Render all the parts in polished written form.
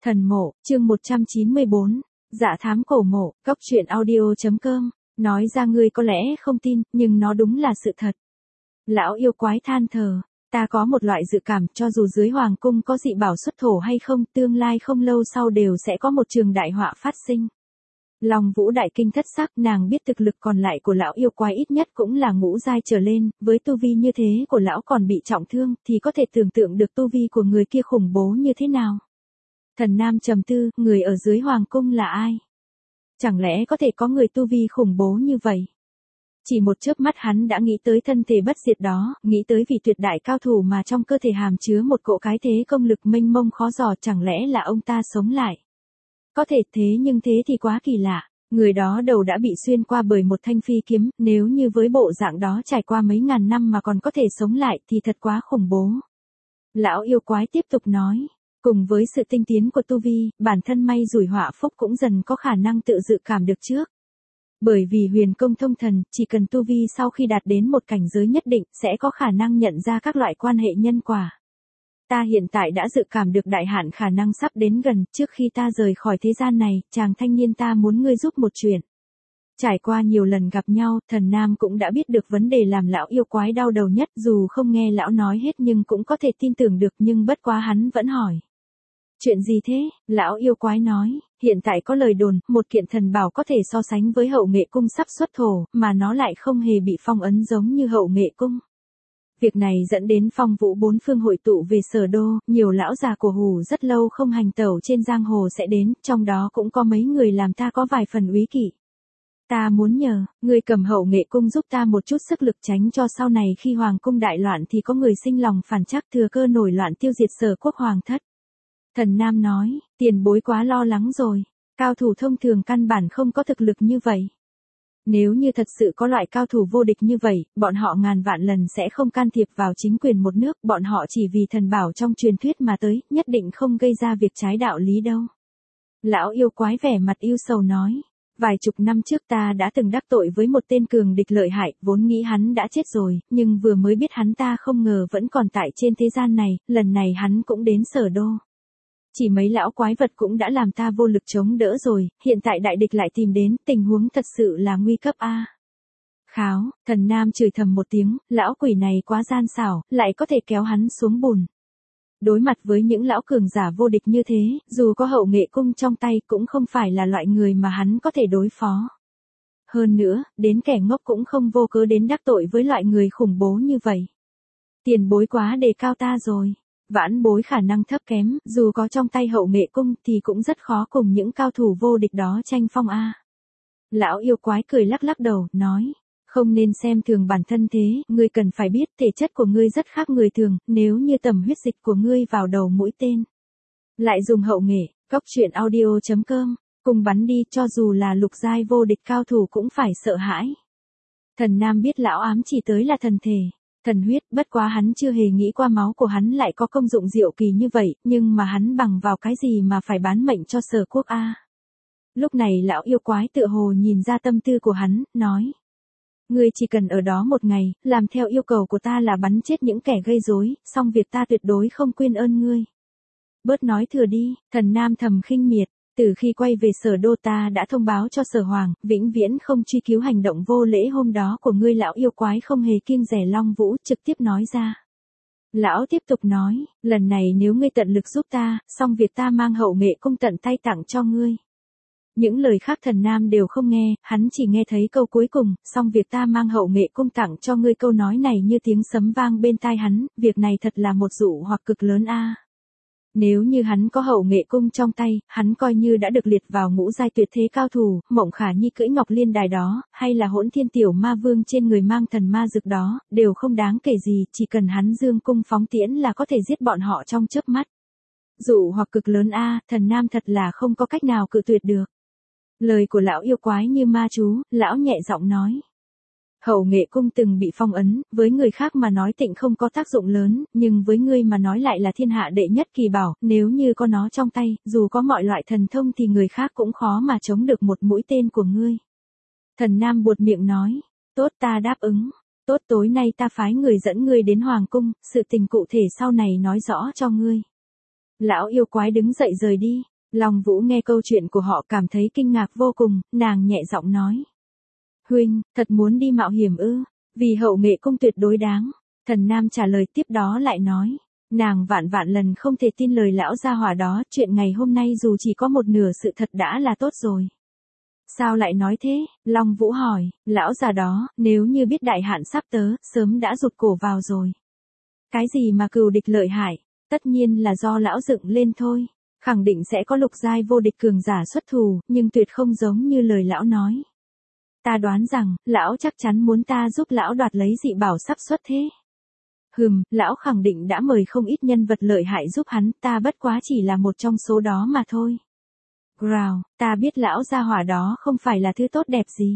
Thần mộ, chương 194, Dạ thám cổ mộ, góc truyện audio.com, nói ra ngươi có lẽ không tin, nhưng nó đúng là sự thật. Lão yêu quái than thở, ta có một loại dự cảm cho dù dưới hoàng cung có dị bảo xuất thổ hay không, tương lai không lâu sau đều sẽ có một trường đại họa phát sinh. Long Vũ đại kinh thất sắc, nàng biết thực lực còn lại của lão yêu quái ít nhất cũng là ngũ giai trở lên, với tu vi như thế của lão còn bị trọng thương thì có thể tưởng tượng được tu vi của người kia khủng bố như thế nào. Thần Nam trầm tư, người ở dưới hoàng cung là ai? Chẳng lẽ có thể có người tu vi khủng bố như vậy? Chỉ một chớp mắt hắn đã nghĩ tới thân thể bất diệt đó, nghĩ tới vị tuyệt đại cao thủ mà trong cơ thể hàm chứa một cỗ cái thế công lực mênh mông khó dò, chẳng lẽ là ông ta sống lại? Có thể thế nhưng thế thì quá kỳ lạ, người đó đầu đã bị xuyên qua bởi một thanh phi kiếm, nếu như với bộ dạng đó trải qua mấy ngàn năm mà còn có thể sống lại thì thật quá khủng bố. Lão yêu quái tiếp tục nói. Cùng với sự tinh tiến của tu vi, bản thân may rủi họa phúc cũng dần có khả năng tự dự cảm được trước. Bởi vì huyền công thông thần, chỉ cần tu vi sau khi đạt đến một cảnh giới nhất định, sẽ có khả năng nhận ra các loại quan hệ nhân quả. Ta hiện tại đã dự cảm được đại hạn khả năng sắp đến gần, trước khi ta rời khỏi thế gian này, chàng thanh niên ta muốn ngươi giúp một chuyện. Trải qua nhiều lần gặp nhau, Thần Nam cũng đã biết được vấn đề làm lão yêu quái đau đầu nhất, dù không nghe lão nói hết nhưng cũng có thể tin tưởng được, nhưng bất quá hắn vẫn hỏi. Chuyện gì thế? Lão yêu quái nói, hiện tại có lời đồn, một kiện thần bảo có thể so sánh với hậu nghệ cung sắp xuất thổ, mà nó lại không hề bị phong ấn giống như hậu nghệ cung. Việc này dẫn đến phong vũ bốn phương hội tụ về Sở Đô, nhiều lão già cổ hủ rất lâu không hành tẩu trên giang hồ sẽ đến, trong đó cũng có mấy người làm ta có vài phần úy kỵ. Ta muốn nhờ, người cầm hậu nghệ cung giúp ta một chút sức lực tránh cho sau này khi hoàng cung đại loạn thì có người sinh lòng phản trắc thừa cơ nổi loạn tiêu diệt Sở quốc hoàng thất. Thần Nam nói, tiền bối quá lo lắng rồi, cao thủ thông thường căn bản không có thực lực như vậy. Nếu như thật sự có loại cao thủ vô địch như vậy, bọn họ ngàn vạn lần sẽ không can thiệp vào chính quyền một nước, bọn họ chỉ vì thần bảo trong truyền thuyết mà tới, nhất định không gây ra việc trái đạo lý đâu. Lão yêu quái vẻ mặt ưu sầu nói, vài chục năm trước ta đã từng đắc tội với một tên cường địch lợi hại, vốn nghĩ hắn đã chết rồi, nhưng vừa mới biết hắn ta không ngờ vẫn còn tại trên thế gian này, lần này hắn cũng đến Sở Đô. Chỉ mấy lão quái vật cũng đã làm ta vô lực chống đỡ rồi, hiện tại đại địch lại tìm đến, tình huống thật sự là nguy cấp a. Kháo, Thần Nam chửi thầm một tiếng, lão quỷ này quá gian xảo, lại có thể kéo hắn xuống bùn. Đối mặt với những lão cường giả vô địch như thế, dù có hậu nghệ cung trong tay cũng không phải là loại người mà hắn có thể đối phó. Hơn nữa, đến kẻ ngốc cũng không vô cớ đến đắc tội với loại người khủng bố như vậy. Tiền bối quá đề cao ta rồi. Vãn bối khả năng thấp kém, dù có trong tay hậu nghệ cung thì cũng rất khó cùng những cao thủ vô địch đó tranh phong a. Lão yêu quái cười lắc lắc đầu, nói, không nên xem thường bản thân thế, ngươi cần phải biết thể chất của ngươi rất khác người thường, nếu như tầm huyết dịch của ngươi vào đầu mũi tên. Lại dùng hậu nghệ, góc truyện audio.com, cùng bắn đi, cho dù là lục giai vô địch cao thủ cũng phải sợ hãi. Thần Nam biết lão ám chỉ tới là thần thể. Thần huyết, bất quá hắn chưa hề nghĩ qua máu của hắn lại có công dụng diệu kỳ như vậy, nhưng mà hắn bằng vào cái gì mà phải bán mệnh cho Sở quốc a? Lúc này lão yêu quái tựa hồ nhìn ra tâm tư của hắn, nói. Ngươi chỉ cần ở đó một ngày, làm theo yêu cầu của ta là bắn chết những kẻ gây rối, xong việc ta tuyệt đối không quên ơn ngươi. Bớt nói thừa đi, Thần Nam thầm khinh miệt. Từ khi quay về Sở Đô ta đã thông báo cho Sở Hoàng, vĩnh viễn không truy cứu hành động vô lễ hôm đó của ngươi. Lão yêu quái không hề kiêng dè Long Vũ, trực tiếp nói ra. Lão tiếp tục nói, lần này nếu ngươi tận lực giúp ta, xong việc ta mang hậu nghệ cung tận tay tặng cho ngươi. Những lời khác Thần Nam đều không nghe, hắn chỉ nghe thấy câu cuối cùng, xong việc ta mang hậu nghệ cung tặng cho ngươi. Câu nói này như tiếng sấm vang bên tai hắn, việc này thật là một dụ hoặc cực lớn a. Nếu như hắn có hậu nghệ cung trong tay, hắn coi như đã được liệt vào ngũ giai tuyệt thế cao thủ, Mộng Khả Nhi cưỡi Ngọc Liên Đài đó, hay là Hỗn Thiên Tiểu Ma Vương trên người mang thần ma dược đó, đều không đáng kể gì, chỉ cần hắn dương cung phóng tiễn là có thể giết bọn họ trong chớp mắt. Dụ hoặc cực lớn a, Thần Nam thật là không có cách nào cự tuyệt được. Lời của lão yêu quái như ma chú, lão nhẹ giọng nói. Hậu nghệ cung từng bị phong ấn, với người khác mà nói tịnh không có tác dụng lớn, nhưng với ngươi mà nói lại là thiên hạ đệ nhất kỳ bảo, nếu như có nó trong tay, dù có mọi loại thần thông thì người khác cũng khó mà chống được một mũi tên của ngươi. Thần Nam buột miệng nói, tốt ta đáp ứng, tốt tối nay ta phái người dẫn ngươi đến hoàng cung, sự tình cụ thể sau này nói rõ cho ngươi. Lão yêu quái đứng dậy rời đi, Long Vũ nghe câu chuyện của họ cảm thấy kinh ngạc vô cùng, nàng nhẹ giọng nói. Huynh, thật muốn đi mạo hiểm ư, vì hậu nghệ cung tuyệt đối đáng. Thần Nam trả lời tiếp đó lại nói. Nàng vạn vạn lần không thể tin lời lão gia hỏa đó, chuyện ngày hôm nay dù chỉ có một nửa sự thật đã là tốt rồi. Sao lại nói thế? Long Vũ hỏi, lão già đó, nếu như biết đại hạn sắp tới, sớm đã rụt cổ vào rồi. Cái gì mà cừu địch lợi hại? Tất nhiên là do lão dựng lên thôi. Khẳng định sẽ có lục giai vô địch cường giả xuất thủ, nhưng tuyệt không giống như lời lão nói. Ta đoán rằng, lão chắc chắn muốn ta giúp lão đoạt lấy dị bảo sắp xuất thế. Lão khẳng định đã mời không ít nhân vật lợi hại giúp hắn, ta bất quá chỉ là một trong số đó mà thôi. Growl, ta biết lão gia hỏa đó không phải là thứ tốt đẹp gì.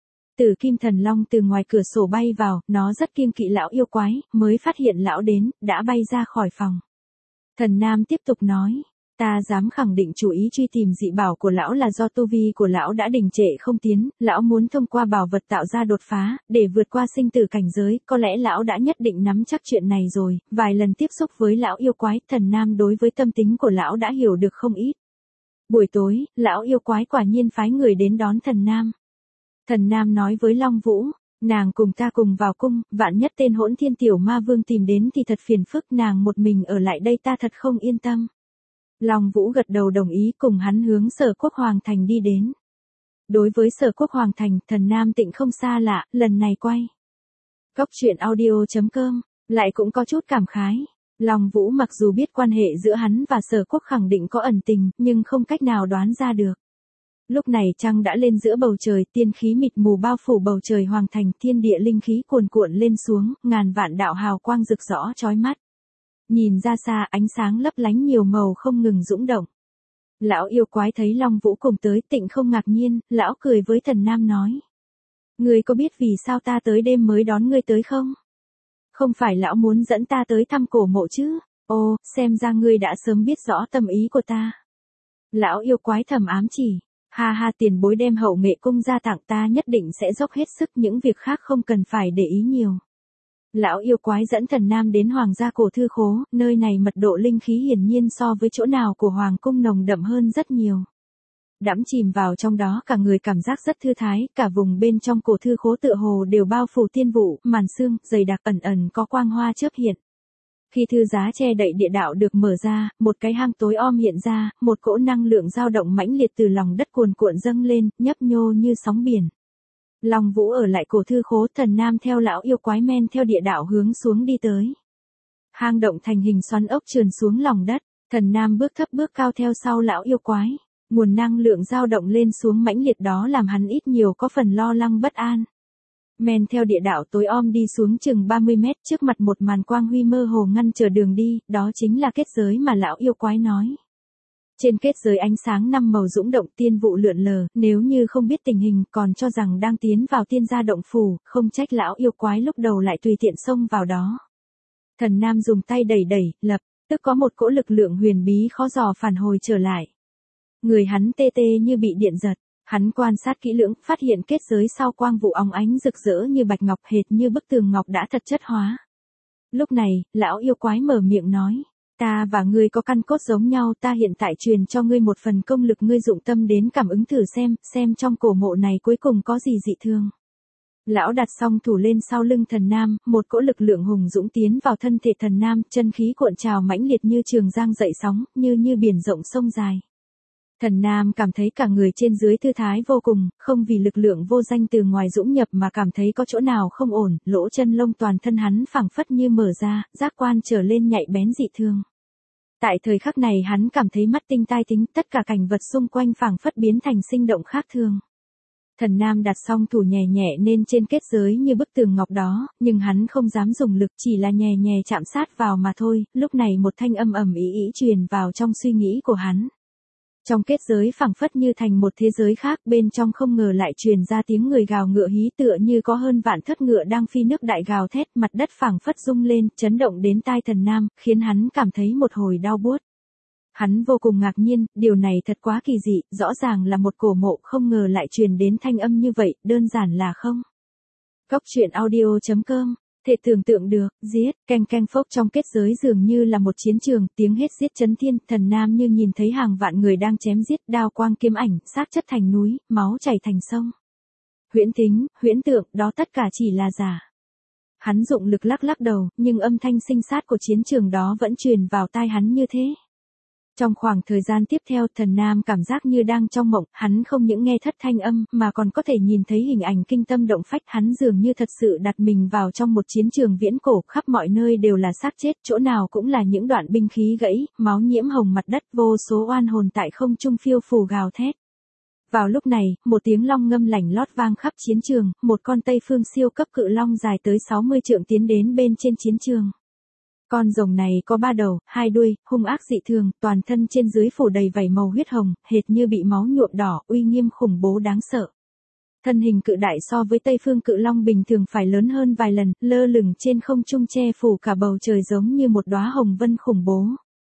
Tử Kim Thần Long từ ngoài cửa sổ bay vào, nó rất kiêng kỵ lão yêu quái, mới phát hiện lão đến, đã bay ra khỏi phòng. Thần Nam tiếp tục nói, ta dám khẳng định chủ ý truy tìm dị bảo của lão là do tu vi của lão đã đình trệ không tiến, lão muốn thông qua bảo vật tạo ra đột phá, để vượt qua sinh tử cảnh giới, có lẽ lão đã nhất định nắm chắc chuyện này rồi, vài lần tiếp xúc với lão yêu quái, Thần Nam đối với tâm tính của lão đã hiểu được không ít. Buổi tối, lão yêu quái quả nhiên phái người đến đón Thần Nam. Thần Nam nói với Long Vũ, nàng cùng ta cùng vào cung, vạn nhất tên Hỗn Thiên Tiểu Ma Vương tìm đến thì thật phiền phức, nàng một mình ở lại đây ta thật không yên tâm. Long Vũ gật đầu đồng ý, cùng hắn hướng Sở Quốc Hoàng Thành đi đến. Đối với Sở Quốc Hoàng Thành, Thần Nam Tịnh không xa lạ, lần này quay. Cốc truyện audio.com, lại cũng có chút cảm khái. Long Vũ mặc dù biết quan hệ giữa hắn và Sở Quốc khẳng định có ẩn tình, nhưng không cách nào đoán ra được. Lúc này trăng đã lên giữa bầu trời, tiên khí mịt mù bao phủ bầu trời Hoàng Thành, thiên địa linh khí cuồn cuộn lên xuống, ngàn vạn đạo hào quang rực rõ chói mắt. Nhìn ra xa ánh sáng lấp lánh nhiều màu không ngừng dũng động. Lão yêu quái thấy Long Vũ cùng tới, Tịnh không ngạc nhiên, lão cười với Thần Nam nói. Ngươi có biết vì sao ta tới đêm mới đón ngươi tới không? Không phải lão muốn dẫn ta tới thăm cổ mộ chứ? Ồ, xem ra ngươi đã sớm biết rõ tâm ý của ta. Lão yêu quái thầm ám chỉ. Ha ha, tiền bối đem hậu nghệ cung ra tặng ta nhất định sẽ dốc hết sức, những việc khác không cần phải để ý nhiều. Lão yêu quái dẫn Thần Nam đến Hoàng gia cổ thư khố, nơi này mật độ linh khí hiển nhiên so với chỗ nào của Hoàng cung nồng đậm hơn rất nhiều. Đắm chìm vào trong đó cả người cảm giác rất thư thái, cả vùng bên trong cổ thư khố tựa hồ đều bao phủ tiên vụ, màn sương, dày đặc ẩn ẩn có quang hoa chớp hiện. Khi thư giá che đậy địa đạo được mở ra, một cái hang tối om hiện ra, một cỗ năng lượng dao động mãnh liệt từ lòng đất cuồn cuộn dâng lên, nhấp nhô như sóng biển. Long Vũ ở lại cổ thư khố, Thần Nam theo lão yêu quái men theo địa đạo hướng xuống đi tới. Hang động thành hình xoắn ốc trườn xuống lòng đất, Thần Nam bước thấp bước cao theo sau lão yêu quái. Nguồn năng lượng dao động lên xuống mãnh liệt đó làm hắn ít nhiều có phần lo lắng bất an. Men theo địa đạo tối om đi xuống chừng 30 mét, trước mặt một màn quang huy mơ hồ ngăn trở đường đi, đó chính là kết giới mà lão yêu quái nói. Trên kết giới ánh sáng 5 màu dũng động, tiên vụ lượn lờ, nếu như không biết tình hình còn cho rằng đang tiến vào tiên gia động phủ, không trách lão yêu quái lúc đầu lại tùy tiện xông vào đó. Thần Nam dùng tay đẩy lập tức có một cỗ lực lượng huyền bí khó dò phản hồi trở lại. Người hắn tê tê như bị điện giật. Hắn quan sát kỹ lưỡng, phát hiện kết giới sau quang vụ óng ánh rực rỡ như bạch ngọc, hệt như bức tường ngọc đã thật chất hóa. Lúc này, lão yêu quái mở miệng nói, ta và ngươi có căn cốt giống nhau, ta hiện tại truyền cho ngươi một phần công lực, ngươi dụng tâm đến cảm ứng thử xem trong cổ mộ này cuối cùng có gì dị thường. Lão đặt song thủ lên sau lưng Thần Nam, một cỗ lực lượng hùng dũng tiến vào thân thể Thần Nam, chân khí cuộn trào mãnh liệt như trường giang dậy sóng, như biển rộng sông dài. Thần Nam cảm thấy cả người trên dưới thư thái vô cùng, không vì lực lượng vô danh từ ngoài dũng nhập mà cảm thấy có chỗ nào không ổn, lỗ chân lông toàn thân hắn phảng phất như mở ra, giác quan trở lên nhạy bén dị thường. Tại thời khắc này hắn cảm thấy mắt tinh tai tính, tất cả cảnh vật xung quanh phảng phất biến thành sinh động khác thường. Thần Nam đặt song thủ nhẹ nhẹ nên trên kết giới như bức tường ngọc đó, nhưng hắn không dám dùng lực, chỉ là nhẹ nhẹ chạm sát vào mà thôi. Lúc này một thanh âm ầm ĩ truyền vào trong suy nghĩ của hắn. Trong kết giới phảng phất như thành một thế giới khác, bên trong không ngờ lại truyền ra tiếng người gào ngựa hí, tựa như có hơn vạn thất ngựa đang phi nước đại gào thét, mặt đất phảng phất rung lên, chấn động đến tai Thần Nam, khiến hắn cảm thấy một hồi đau buốt. Hắn vô cùng ngạc nhiên, điều này thật quá kỳ dị, rõ ràng là một cổ mộ, không ngờ lại truyền đến thanh âm như vậy, đơn giản là không. Cốc truyện audio.com Thể tưởng tượng được, giết, canh canh phốc trong kết giới dường như là một chiến trường, tiếng hét giết chấn thiên, Thần Nam như nhìn thấy hàng vạn người đang chém giết, đao quang kiếm ảnh, xác chất thành núi, máu chảy thành sông. Huyễn tính, huyễn tượng, đó tất cả chỉ là giả. Hắn dụng lực lắc lắc đầu, nhưng âm thanh sinh sát của chiến trường đó vẫn truyền vào tai hắn như thế. Trong khoảng thời gian tiếp theo, Thần Nam cảm giác như đang trong mộng, hắn không những nghe thất thanh âm, mà còn có thể nhìn thấy hình ảnh kinh tâm động phách, hắn dường như thật sự đặt mình vào trong một chiến trường viễn cổ, khắp mọi nơi đều là xác chết, chỗ nào cũng là những đoạn binh khí gãy, máu nhiễm hồng mặt đất, vô số oan hồn tại không trung phiêu phù gào thét. Vào lúc này, một tiếng long ngâm lảnh lót vang khắp chiến trường, một con Tây Phương siêu cấp cự long dài tới 60 trượng tiến đến bên trên chiến trường. Con rồng này có 3 đầu, 2 đuôi, hung ác dị thường, toàn thân trên dưới phủ đầy vảy màu huyết hồng, hệt như bị máu nhuộm đỏ, uy nghiêm khủng bố đáng sợ. Thân hình cự đại so với Tây Phương cự long bình thường phải lớn hơn vài lần, lơ lửng trên không trung che phủ cả bầu trời giống như một đóa hồng vân khủng bố.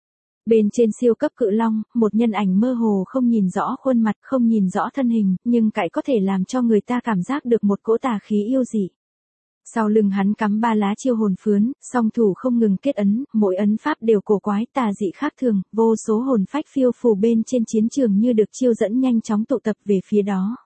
Bên trên siêu cấp cự long, một nhân ảnh mơ hồ không nhìn rõ khuôn mặt, không nhìn rõ thân hình, nhưng cải có thể làm cho người ta cảm giác được một cỗ tà khí yêu dị. Sau lưng hắn cắm 3 lá chiêu hồn phướn, song thủ không ngừng kết ấn, mỗi ấn pháp đều cổ quái tà dị khác thường, vô số hồn phách phiêu phù bên trên chiến trường như được chiêu dẫn nhanh chóng tụ tập về phía đó.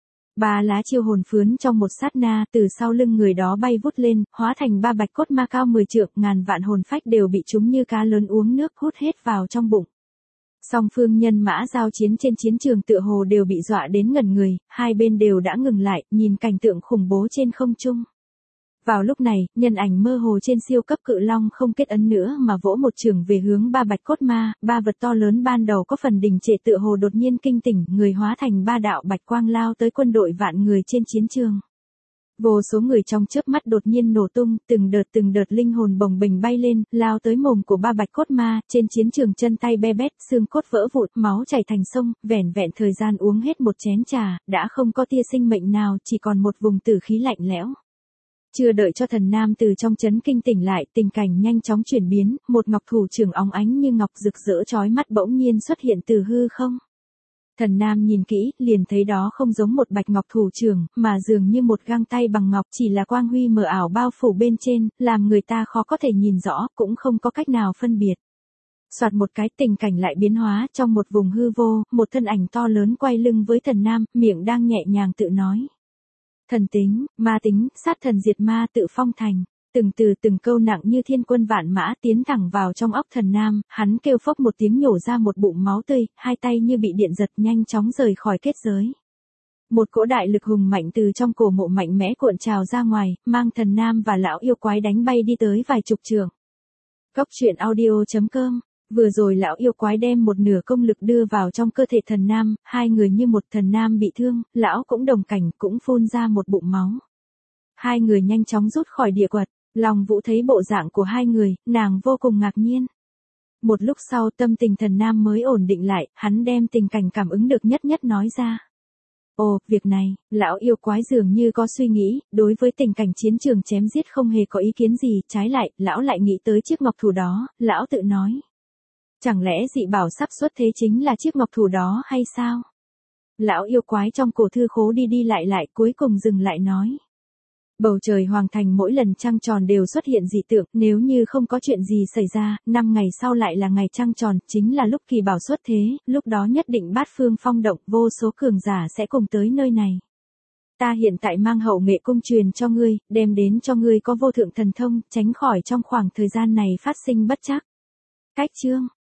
3 lá chiêu hồn phướn trong một sát na, từ sau lưng người đó bay vút lên, hóa thành 3 bạch cốt ma cao 10 trượng, ngàn vạn hồn phách đều bị chúng như cá lớn uống nước hút hết vào trong bụng. Song phương nhân mã giao chiến trên chiến trường tựa hồ đều bị dọa đến ngẩn người, hai bên đều đã ngừng lại, nhìn cảnh tượng khủng bố trên không trung. Vào lúc này, nhân ảnh mơ hồ trên siêu cấp cự long không kết ấn nữa mà vỗ một chưởng về hướng 3 bạch cốt ma, 3 vật to lớn ban đầu có phần đình trệ tựa hồ đột nhiên kinh tỉnh, người hóa thành 3 đạo bạch quang lao tới quân đội vạn người trên chiến trường. Vô số người trong chớp mắt đột nhiên nổ tung, từng đợt linh hồn bồng bềnh bay lên, lao tới mồm của 3 bạch cốt ma, trên chiến trường chân tay be bét, xương cốt vỡ vụn, máu chảy thành sông, vẻn vẹn thời gian uống hết một chén trà, đã không có tia sinh mệnh nào, chỉ còn một vùng tử khí lạnh lẽo. Chưa đợi cho Thần Nam từ trong chấn kinh tỉnh lại, tình cảnh nhanh chóng chuyển biến, một ngọc thủ trưởng óng ánh như ngọc rực rỡ chói mắt bỗng nhiên xuất hiện từ hư không. Thần Nam nhìn kỹ, liền thấy đó không giống một bạch ngọc thủ trưởng, mà dường như một găng tay bằng ngọc, chỉ là quang huy mờ ảo bao phủ bên trên, làm người ta khó có thể nhìn rõ, cũng không có cách nào phân biệt. Soạt một cái, tình cảnh lại biến hóa, trong một vùng hư vô, một thân ảnh to lớn quay lưng với Thần Nam, miệng đang nhẹ nhàng tự nói. Thần tính, ma tính, sát thần diệt ma tự phong thành. Từng từ từng câu nặng như thiên quân vạn mã tiến thẳng vào trong óc Thần Nam, hắn kêu phốc một tiếng nhổ ra một bụng máu tươi, hai tay như bị điện giật nhanh chóng rời khỏi kết giới. Một cỗ đại lực hùng mạnh từ trong cổ mộ mạnh mẽ cuộn trào ra ngoài, mang Thần Nam và lão yêu quái đánh bay đi tới vài chục trượng. Góc truyện audio.com. Vừa rồi lão yêu quái đem một nửa công lực đưa vào trong cơ thể Thần Nam, hai người như một. Thần Nam bị thương, lão cũng đồng cảnh, cũng phun ra một bụng máu. Hai người nhanh chóng rút khỏi địa quật, Long Vũ thấy bộ dạng của hai người, nàng vô cùng ngạc nhiên. Một lúc sau tâm tình Thần Nam mới ổn định lại, hắn đem tình cảnh cảm ứng được nhất nhất nói ra. Ồ, việc này, lão yêu quái dường như có suy nghĩ, đối với tình cảnh chiến trường chém giết không hề có ý kiến gì, trái lại, lão lại nghĩ tới chiếc ngọc thủ đó, lão tự nói. Chẳng lẽ dị bảo sắp xuất thế chính là chiếc ngọc thủ đó hay sao? Lão yêu quái trong cổ thư khố đi đi lại cuối cùng dừng lại nói. Bầu trời hoàng thành mỗi lần trăng tròn đều xuất hiện dị tượng, nếu như không có chuyện gì xảy ra, 5 ngày sau lại là ngày trăng tròn, chính là lúc kỳ bảo xuất thế, lúc đó nhất định bát phương phong động, vô số cường giả sẽ cùng tới nơi này. Ta hiện tại mang hậu nghệ cung truyền cho ngươi, đem đến cho ngươi có vô thượng thần thông, tránh khỏi trong khoảng thời gian này phát sinh bất trắc. Cách chương